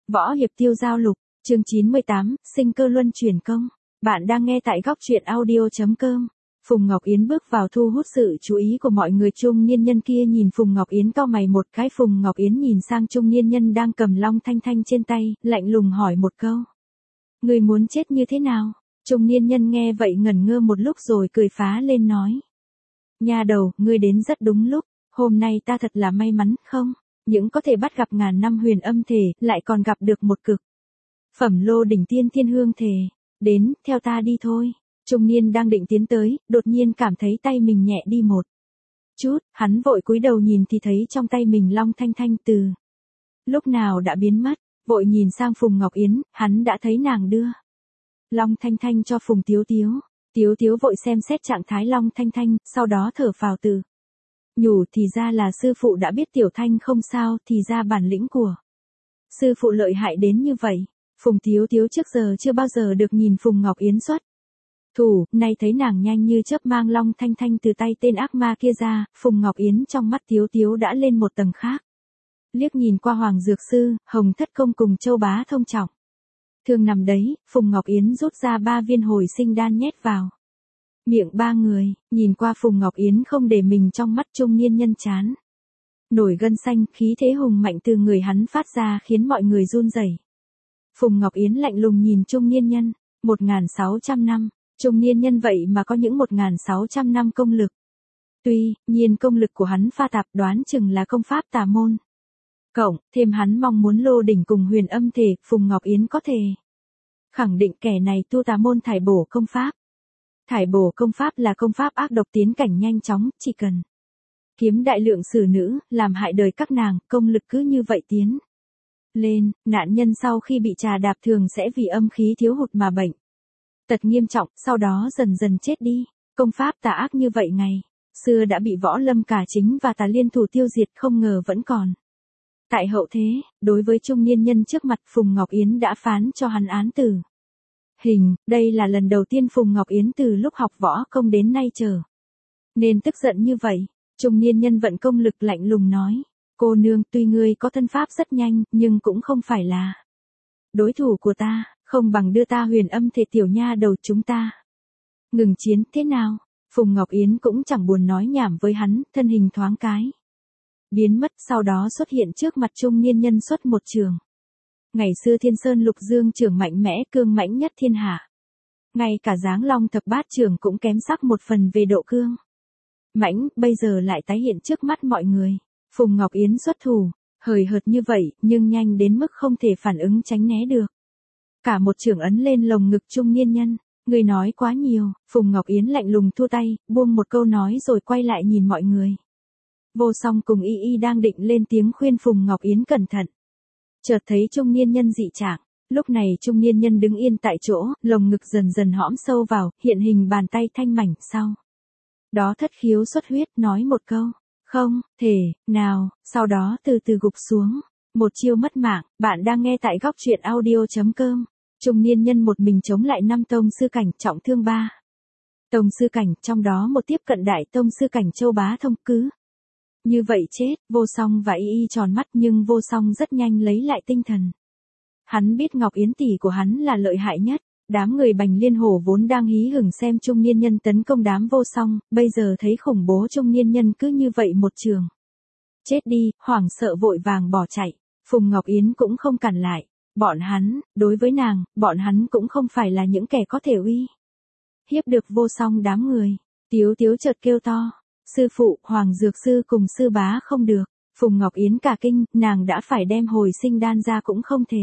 Võ hiệp tiêu giao lục, chương 98, sinh cơ luân chuyển công. Bạn đang nghe tại góc truyện audio.com. Phùng Ngọc Yến bước vào thu hút sự chú ý của mọi người. Trung niên nhân kia nhìn Phùng Ngọc Yến cau mày một cái. Phùng Ngọc Yến nhìn sang trung niên nhân đang cầm Long Thanh Thanh trên tay, lạnh lùng hỏi một câu. Người muốn chết như thế nào? Trung niên nhân nghe vậy ngẩn ngơ một lúc rồi cười phá lên nói. Nha đầu, ngươi đến rất đúng lúc, hôm nay ta thật là may mắn không? Những có thể bắt gặp ngàn năm huyền âm thể, lại còn gặp được một cực phẩm lô đỉnh tiên thiên hương thể. Đến, theo ta đi thôi. Trung niên đang định tiến tới, đột nhiên cảm thấy tay mình nhẹ đi một chút, hắn vội cúi đầu nhìn thì thấy trong tay mình Long Thanh Thanh từ lúc nào đã biến mất, vội nhìn sang Phùng Ngọc Yến, hắn đã thấy nàng đưa Long Thanh Thanh cho Phùng Tiếu Tiếu. Tiếu Tiếu vội xem xét trạng thái Long Thanh Thanh, sau đó thở phào tự nhủ, thì ra là sư phụ đã biết Tiểu Thanh không sao, thì ra bản lĩnh của sư phụ lợi hại đến như vậy. Phùng Tiếu Tiếu trước giờ chưa bao giờ được nhìn Phùng Ngọc Yến xuất thủ, nay thấy nàng nhanh như chớp mang Long Thanh Thanh từ tay tên ác ma kia ra, Phùng Ngọc Yến trong mắt Tiếu Tiếu đã lên một tầng khác. Liếc nhìn qua Hoàng Dược Sư, Hồng Thất Công cùng Châu Bá Thông trọng thương nằm đấy, Phùng Ngọc Yến rút ra 3 viên hồi sinh đan nhét vào miệng ba người. Nhìn qua Phùng Ngọc Yến không để mình trong mắt trung niên nhân chán nổi gân xanh, khí thế hùng mạnh từ người hắn phát ra khiến mọi người run rẩy. Phùng Ngọc Yến lạnh lùng nhìn trung niên nhân, 1.600 năm, trung niên nhân vậy mà có những 1.600 năm công lực. Tuy nhiên công lực của hắn pha tạp, đoán chừng là công pháp tà môn. Cộng thêm hắn mong muốn lô đỉnh cùng huyền âm thể, Phùng Ngọc Yến có thể khẳng định kẻ này tu tà môn thải bổ công pháp. Thải bổ công pháp là công pháp ác độc tiến cảnh nhanh chóng, chỉ cần kiếm đại lượng xử nữ, làm hại đời các nàng, công lực cứ như vậy tiến lên. Nạn nhân sau khi bị trà đạp thường sẽ vì âm khí thiếu hụt mà bệnh tật nghiêm trọng, sau đó dần dần chết đi. Công pháp tà ác như vậy ngày xưa đã bị Võ Lâm Cả Chính và Tà Liên Thủ tiêu diệt, không ngờ vẫn còn tại hậu thế. Đối với trung niên nhân trước mặt, Phùng Ngọc Yến đã phán cho hắn án tử hình. Đây là lần đầu tiên Phùng Ngọc Yến từ lúc học võ công đến nay trở nên tức giận như vậy. Trung niên nhân vận công lực lạnh lùng nói. Cô nương, tuy ngươi có thân pháp rất nhanh, nhưng cũng không phải là đối thủ của ta, không bằng đưa ta huyền âm thể. Tiểu nha đầu, chúng ta ngừng chiến, thế nào? Phùng Ngọc Yến cũng chẳng buồn nói nhảm với hắn, thân hình thoáng cái biến mất, sau đó xuất hiện trước mặt trung niên nhân xuất một trường. Ngày xưa Thiên Sơn Lục Dương trưởng mạnh mẽ, cương mãnh nhất thiên hạ. Ngay cả Giáng Long Thập Bát Trường cũng kém sắc một phần về độ cương mãnh, bây giờ lại tái hiện trước mắt mọi người. Phùng Ngọc Yến xuất thủ, hời hợt như vậy, nhưng nhanh đến mức không thể phản ứng tránh né được. Cả một chưởng ấn lên lồng ngực trung niên nhân. Người nói quá nhiều. Phùng Ngọc Yến lạnh lùng thu tay, buông một câu nói rồi quay lại nhìn mọi người. Vô Song cùng Y Y đang định lên tiếng khuyên Phùng Ngọc Yến cẩn thận, chợt thấy trung niên nhân dị trạng. Lúc này trung niên nhân đứng yên tại chỗ, lồng ngực dần dần hõm sâu vào, hiện hình bàn tay thanh mảnh, sau đó thất khiếu xuất huyết, nói một câu, không thể nào, sau đó từ từ gục xuống. Một chiêu mất mạng. Bạn đang nghe tại góc truyện audio.com. Trung niên nhân một mình chống lại 5 tông sư cảnh, trọng thương 3 tông sư cảnh, trong đó một tiếp cận đại tông sư cảnh. Châu Bá Thông cứ như vậy chết. Vô Song và Y Y tròn mắt, nhưng Vô Song rất nhanh lấy lại tinh thần. Hắn biết Ngọc Yến tỷ của hắn là lợi hại nhất. Đám người Bành Liên Hổ vốn đang hí hửng xem trung niên nhân tấn công đám Vô Song, bây giờ thấy khủng bố trung niên nhân cứ như vậy một trường chết đi, hoảng sợ vội vàng bỏ chạy. Phùng Ngọc Yến cũng không cản lại. Bọn hắn, đối với nàng, bọn hắn cũng không phải là những kẻ có thể uy hiếp được Vô Song đám người. Tiếu Tiếu chợt kêu to. Sư phụ, Hoàng Dược Sư cùng sư bá không được. Phùng Ngọc Yến cả kinh, nàng đã phải đem hồi sinh đan ra cũng không thể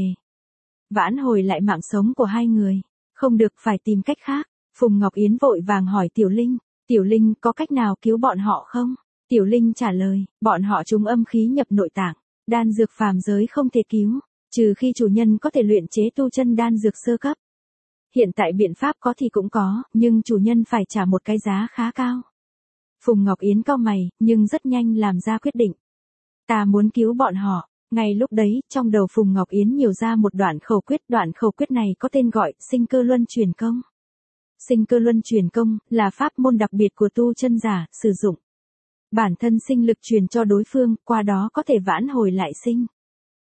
vãn hồi lại mạng sống của hai người. Không được, phải tìm cách khác. Phùng Ngọc Yến vội vàng hỏi Tiểu Linh. Tiểu Linh, có cách nào cứu bọn họ không? Tiểu Linh trả lời, bọn họ trúng âm khí nhập nội tạng. Đan dược phàm giới không thể cứu, trừ khi chủ nhân có thể luyện chế tu chân đan dược sơ cấp. Hiện tại biện pháp có thì cũng có, nhưng chủ nhân phải trả một cái giá khá cao. Phùng Ngọc Yến cau mày, nhưng rất nhanh làm ra quyết định. Ta muốn cứu bọn họ. Ngay lúc đấy, trong đầu Phùng Ngọc Yến nhiều ra một đoạn khẩu quyết này có tên gọi sinh cơ luân chuyển công. Sinh cơ luân chuyển công là pháp môn đặc biệt của tu chân giả, sử dụng bản thân sinh lực truyền cho đối phương, qua đó có thể vãn hồi lại sinh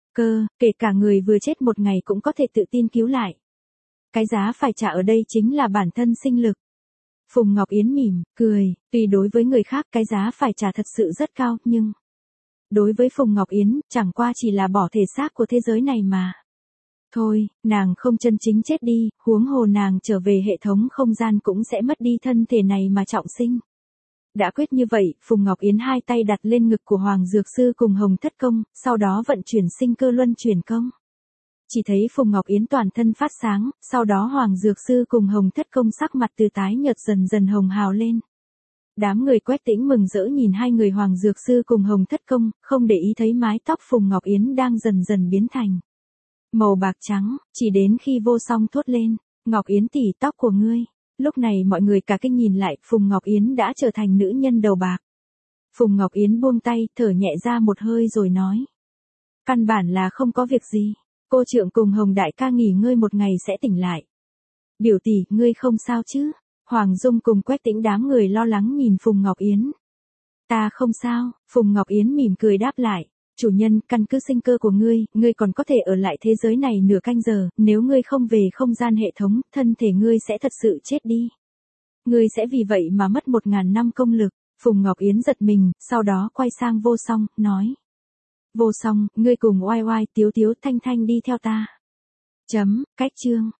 Kể cả người vừa chết một ngày cũng có thể tự tin cứu lại. Cái giá phải trả ở đây chính là bản thân sinh lực. Phùng Ngọc Yến mỉm, cười, tuy đối với người khác cái giá phải trả thật sự rất cao, nhưng đối với Phùng Ngọc Yến, chẳng qua chỉ là bỏ thể xác của thế giới này mà. Thôi, nàng không chân chính chết đi, huống hồ nàng trở về hệ thống không gian cũng sẽ mất đi thân thể này mà trọng sinh. Đã quyết như vậy, Phùng Ngọc Yến hai tay đặt lên ngực của Hoàng Dược Sư cùng Hồng Thất Công, sau đó vận chuyển sinh cơ luân chuyển công. Chỉ thấy Phùng Ngọc Yến toàn thân phát sáng, sau đó Hoàng Dược Sư cùng Hồng Thất Công sắc mặt từ tái nhợt dần dần hồng hào lên. Đám người Quách Tĩnh mừng rỡ nhìn hai người Hoàng Dược Sư cùng Hồng Thất Công, không để ý thấy mái tóc Phùng Ngọc Yến đang dần dần biến thành màu bạc trắng, chỉ đến khi Vô Song thốt lên, Ngọc Yến tỷ, tóc của ngươi. Lúc này mọi người cả kinh nhìn lại, Phùng Ngọc Yến đã trở thành nữ nhân đầu bạc. Phùng Ngọc Yến buông tay, thở nhẹ ra một hơi rồi nói. Căn bản là không có việc gì, cô trượng cùng Hồng đại ca nghỉ ngơi một ngày sẽ tỉnh lại. Biểu tỷ, ngươi không sao chứ? Hoàng Dung cùng Quách Tĩnh đám người lo lắng nhìn Phùng Ngọc Yến. Ta không sao, Phùng Ngọc Yến mỉm cười đáp lại. Chủ nhân, căn cứ sinh cơ của ngươi còn có thể ở lại thế giới này nửa canh giờ, nếu ngươi không về không gian hệ thống, thân thể ngươi sẽ thật sự chết đi. Ngươi sẽ vì vậy mà mất 1000 năm công lực. Phùng Ngọc Yến giật mình, sau đó quay sang Vô Song, nói. Vô Song, ngươi cùng Oai Oai, Tiếu Tiếu, Thanh Thanh đi theo ta. Cách chương.